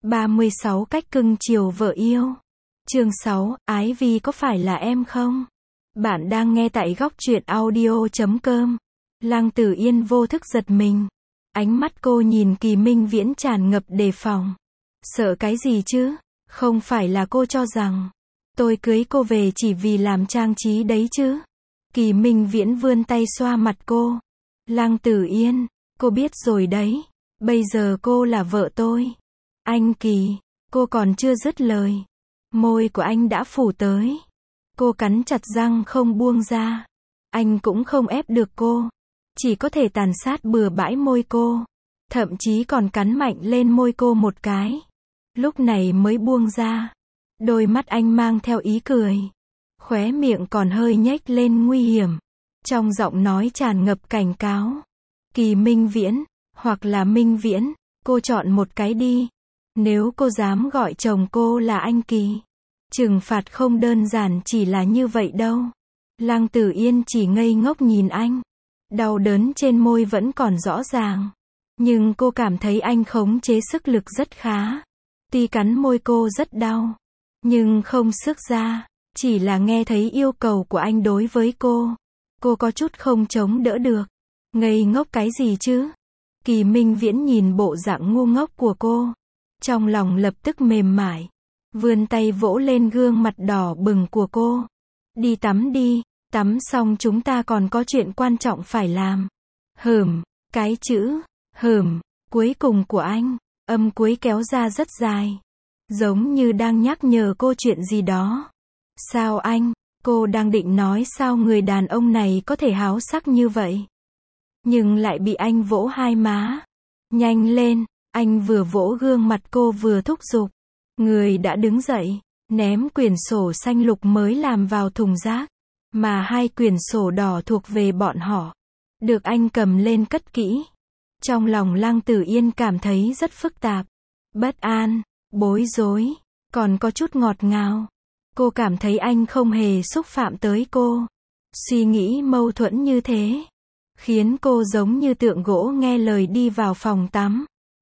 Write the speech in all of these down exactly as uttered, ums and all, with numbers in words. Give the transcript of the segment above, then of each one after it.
ba mươi sáu cách cưng chiều vợ yêu. Chương sáu, Ái Vi có phải là em không? Bạn đang nghe tại góc truyện audio chấm com. Lăng Tử Yên vô thức giật mình. Ánh mắt cô nhìn Kỳ Minh Viễn tràn ngập đề phòng. Sợ cái gì chứ? Không phải là cô cho rằng tôi cưới cô về chỉ vì làm trang trí đấy chứ? Kỳ Minh Viễn vươn tay xoa mặt cô. Lăng Tử Yên, cô biết rồi đấy. Bây giờ cô là vợ tôi. Anh Kỳ, cô còn chưa dứt lời. Môi của anh đã phủ tới. Cô cắn chặt răng không buông ra. Anh cũng không ép được cô. Chỉ có thể tàn sát bừa bãi môi cô. Thậm chí còn cắn mạnh lên môi cô một cái. Lúc này mới buông ra. Đôi mắt anh mang theo ý cười. Khóe miệng còn hơi nhếch lên nguy hiểm. Trong giọng nói tràn ngập cảnh cáo. Kỳ Minh Viễn, hoặc là Minh Viễn, cô chọn một cái đi. Nếu cô dám gọi chồng cô là anh Kỳ, trừng phạt không đơn giản chỉ là như vậy đâu. Lăng Tử Yên chỉ ngây ngốc nhìn anh. Đau đớn trên môi vẫn còn rõ ràng. Nhưng cô cảm thấy anh khống chế sức lực rất khá. Tuy cắn môi cô rất đau, nhưng không sức ra. Chỉ là nghe thấy yêu cầu của anh đối với cô. Cô có chút không chống đỡ được. Ngây ngốc cái gì chứ? Kỳ Minh Viễn nhìn bộ dạng ngu ngốc của cô. Trong lòng lập tức mềm mại. Vươn tay vỗ lên gương mặt đỏ bừng của cô. Đi tắm đi, tắm xong chúng ta còn có chuyện quan trọng phải làm. Hửm, cái chữ, hửm, cuối cùng của anh, âm cuối kéo ra rất dài. Giống như đang nhắc nhở cô chuyện gì đó. Sao anh, cô đang định nói sao người đàn ông này có thể háo sắc như vậy. Nhưng lại bị anh vỗ hai má. Nhanh lên, anh vừa vỗ gương mặt cô vừa thúc giục. Người đã đứng dậy, ném quyển sổ xanh lục mới làm vào thùng rác. Mà hai quyển sổ đỏ thuộc về bọn họ. Được anh cầm lên cất kỹ. Trong lòng Lăng Tử Yên cảm thấy rất phức tạp. Bất an, bối rối, còn có chút ngọt ngào. Cô cảm thấy anh không hề xúc phạm tới cô. Suy nghĩ mâu thuẫn như thế khiến cô giống như tượng gỗ nghe lời đi vào phòng tắm.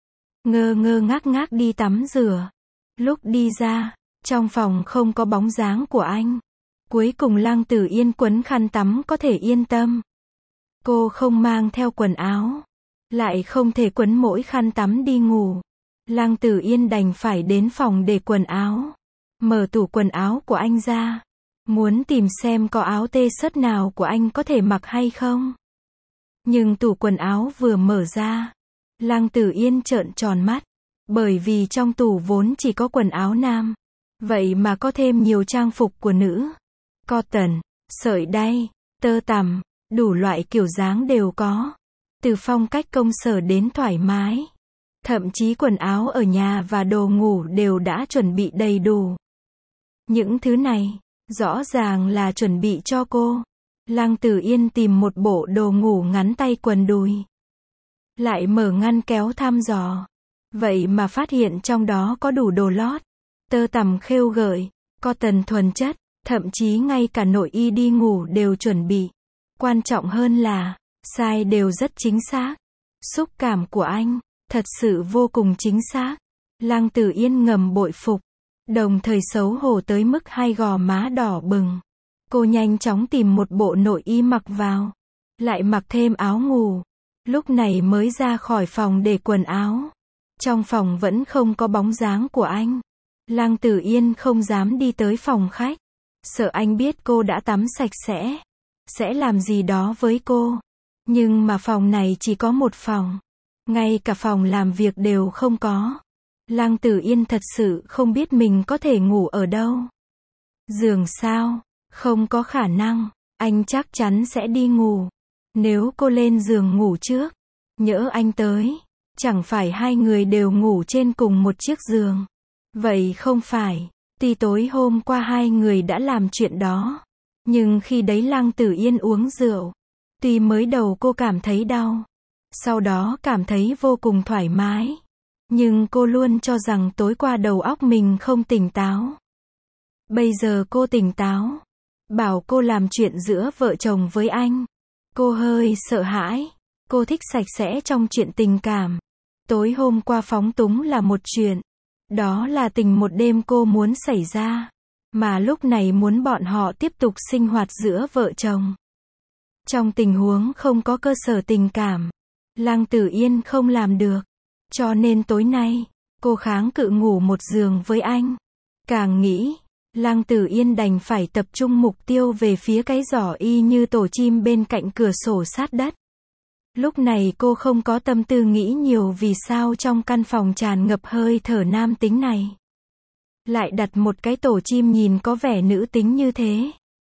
Ngơ ngơ ngác ngác đi tắm rửa. Lúc đi ra, trong phòng không có bóng dáng của anh. Cuối cùng Lăng Tử Yên quấn khăn tắm có thể yên tâm. Cô không mang theo quần áo. Lại không thể quấn mỗi khăn tắm đi ngủ. Lăng Tử Yên đành phải đến phòng để quần áo. Mở tủ quần áo của anh ra. Muốn tìm xem có áo t-shirt nào của anh có thể mặc hay không. Nhưng tủ quần áo vừa mở ra. Lăng Tử Yên trợn tròn mắt. Bởi vì trong tủ vốn chỉ có quần áo nam. Vậy mà có thêm nhiều trang phục của nữ. Cotton, sợi đay, tơ tằm, đủ loại kiểu dáng đều có. Từ phong cách công sở đến thoải mái. Thậm chí quần áo ở nhà và đồ ngủ đều đã chuẩn bị đầy đủ. Những thứ này, rõ ràng là chuẩn bị cho cô. Lăng Tử Yên tìm một bộ đồ ngủ ngắn tay quần đùi. Lại mở ngăn kéo thăm dò. Vậy mà phát hiện trong đó có đủ đồ lót. Tơ tằm khêu gợi, cotton thuần chất, thậm chí ngay cả nội y đi ngủ đều chuẩn bị. Quan trọng hơn là, size đều rất chính xác. Xúc cảm của anh, thật sự vô cùng chính xác. Lăng Tử Yên ngầm bội phục. Đồng thời xấu hổ tới mức hai gò má đỏ bừng. Cô nhanh chóng tìm một bộ nội y mặc vào. Lại mặc thêm áo ngủ. Lúc này mới ra khỏi phòng để quần áo. Trong phòng vẫn không có bóng dáng của anh. Lăng Tử Yên không dám đi tới phòng khách. Sợ anh biết cô đã tắm sạch sẽ. Sẽ làm gì đó với cô. Nhưng mà phòng này chỉ có một phòng. Ngay cả phòng làm việc đều không có. Lăng Tử Yên thật sự không biết mình có thể ngủ ở đâu. Giường sao? Không có khả năng. Anh chắc chắn sẽ đi ngủ. Nếu cô lên giường ngủ trước, nhỡ anh tới, chẳng phải hai người đều ngủ trên cùng một chiếc giường. Vậy không phải. Tuy tối hôm qua hai người đã làm chuyện đó. Nhưng khi đấy Lăng Tử Yên uống rượu. Tuy mới đầu cô cảm thấy đau. Sau đó cảm thấy vô cùng thoải mái. Nhưng cô luôn cho rằng tối qua đầu óc mình không tỉnh táo. Bây giờ cô tỉnh táo. Bảo cô làm chuyện giữa vợ chồng với anh. Cô hơi sợ hãi. Cô thích sạch sẽ trong chuyện tình cảm. Tối hôm qua phóng túng là một chuyện. Đó là tình một đêm cô muốn xảy ra. Mà lúc này muốn bọn họ tiếp tục sinh hoạt giữa vợ chồng. Trong tình huống không có cơ sở tình cảm, Lăng Tử Yên không làm được. Cho nên tối nay, cô kháng cự ngủ một giường với anh. Càng nghĩ, Lăng Tử Yên đành phải tập trung mục tiêu về phía cái giỏ y như tổ chim bên cạnh cửa sổ sát đất. Lúc này cô không có tâm tư nghĩ nhiều vì sao trong căn phòng tràn ngập hơi thở nam tính này. Lại đặt một cái tổ chim nhìn có vẻ nữ tính như thế.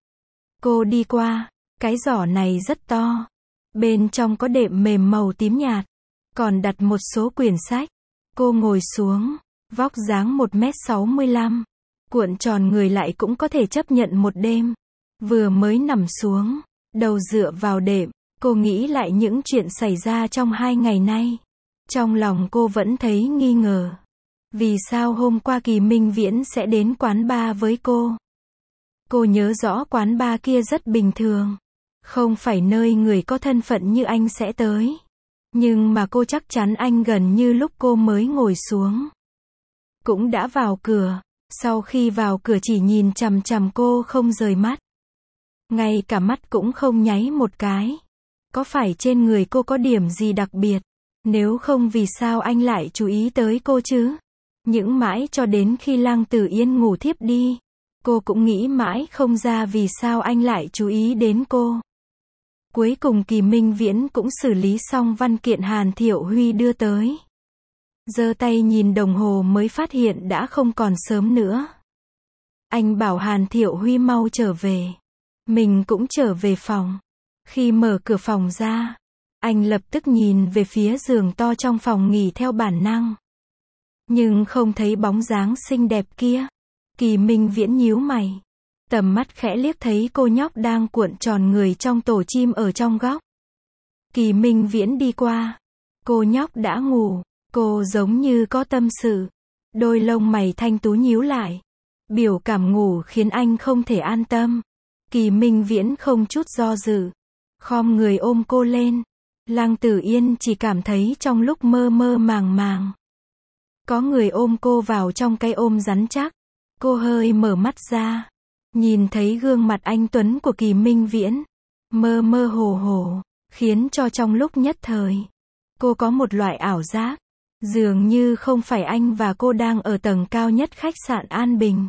Cô đi qua, cái giỏ này rất to. Bên trong có đệm mềm màu tím nhạt. Còn đặt một số quyển sách. Cô ngồi xuống, vóc dáng một mét sáu mươi lăm. Cuộn tròn người lại cũng có thể chấp nhận một đêm. Vừa mới nằm xuống, đầu dựa vào đệm, cô nghĩ lại những chuyện xảy ra trong hai ngày nay. Trong lòng cô vẫn thấy nghi ngờ. Vì sao hôm qua Kỳ Minh Viễn sẽ đến quán bar với cô? Cô nhớ rõ quán bar kia rất bình thường. Không phải nơi người có thân phận như anh sẽ tới. Nhưng mà cô chắc chắn anh gần như lúc cô mới ngồi xuống. Cũng đã vào cửa. Sau khi vào cửa chỉ nhìn chằm chằm cô không rời mắt. Ngay cả mắt cũng không nháy một cái. Có phải trên người cô có điểm gì đặc biệt? Nếu không vì sao anh lại chú ý tới cô chứ? Những mãi cho đến khi Lăng Tử Yên ngủ thiếp đi. Cô cũng nghĩ mãi không ra vì sao anh lại chú ý đến cô. Cuối cùng Kỳ Minh Viễn cũng xử lý xong văn kiện Hàn Thiệu Huy đưa tới. Giơ tay nhìn đồng hồ mới phát hiện đã không còn sớm nữa. Anh bảo Hàn Thiệu Huy mau trở về. Mình cũng trở về phòng. Khi mở cửa phòng ra, anh lập tức nhìn về phía giường to trong phòng nghỉ theo bản năng. Nhưng không thấy bóng dáng xinh đẹp kia. Kỳ Minh Viễn nhíu mày. Tầm mắt khẽ liếc thấy cô nhóc đang cuộn tròn người trong tổ chim ở trong góc. Kỳ Minh Viễn đi qua. Cô nhóc đã ngủ. Cô giống như có tâm sự. Đôi lông mày thanh tú nhíu lại. Biểu cảm ngủ khiến anh không thể an tâm. Kỳ Minh Viễn không chút do dự. Khom người ôm cô lên. Lăng Tử Yên chỉ cảm thấy trong lúc mơ mơ màng màng. Có người ôm cô vào trong cái ôm rắn chắc. Cô hơi mở mắt ra. Nhìn thấy gương mặt anh tuấn của Kỳ Minh Viễn. Mơ mơ hồ hồ. Khiến cho trong lúc nhất thời. Cô có một loại ảo giác. Dường như không phải anh và cô đang ở tầng cao nhất khách sạn An Bình.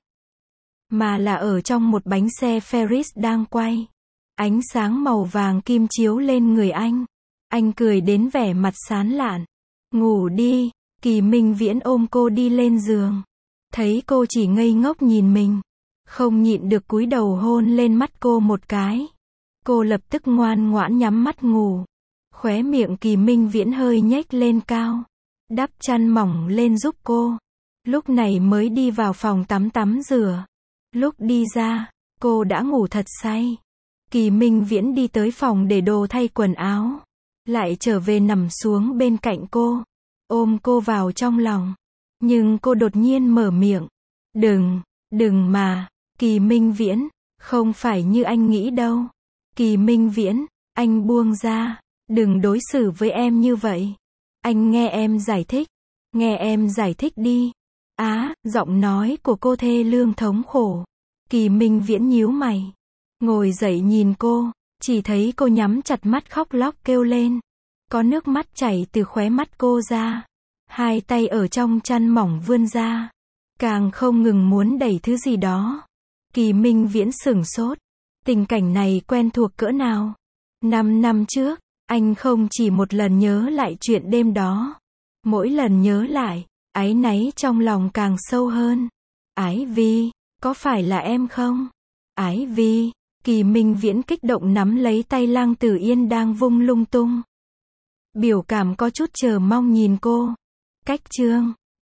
Mà là ở trong một bánh xe Ferris đang quay. Ánh sáng màu vàng kim chiếu lên người anh. Anh cười đến vẻ mặt sán lạn. Ngủ đi. Kỳ Minh Viễn ôm cô đi lên giường. Thấy cô chỉ ngây ngốc nhìn mình. Không nhịn được cúi đầu hôn lên mắt cô một cái. Cô lập tức ngoan ngoãn nhắm mắt ngủ. Khóe miệng Kỳ Minh Viễn hơi nhếch lên cao. Đắp chăn mỏng lên giúp cô. Lúc này mới đi vào phòng tắm tắm rửa. Lúc đi ra, cô đã ngủ thật say. Kỳ Minh Viễn đi tới phòng để đồ thay quần áo. Lại trở về nằm xuống bên cạnh cô. Ôm cô vào trong lòng. Nhưng cô đột nhiên mở miệng. Đừng, đừng mà. Kỳ Minh Viễn, không phải như anh nghĩ đâu. Kỳ Minh Viễn, anh buông ra. Đừng đối xử với em như vậy. Anh nghe em giải thích. Nghe em giải thích đi. Á, giọng nói của cô thê lương thống khổ. Kỳ Minh Viễn nhíu mày. Ngồi dậy nhìn cô. Chỉ thấy cô nhắm chặt mắt khóc lóc kêu lên. Có nước mắt chảy từ khóe mắt cô ra. Hai tay ở trong chăn mỏng vươn ra. Càng không ngừng muốn đẩy thứ gì đó. Kỳ Minh Viễn sửng sốt. Tình cảnh này quen thuộc cỡ nào? Năm năm trước, anh không chỉ một lần nhớ lại chuyện đêm đó. Mỗi lần nhớ lại, áy náy trong lòng càng sâu hơn. Ái Vi, có phải là em không? Ái Vi, Kỳ Minh Viễn kích động nắm lấy tay Lăng Tử Yên đang vung lung tung. Biểu cảm có chút chờ mong nhìn cô. Cách chương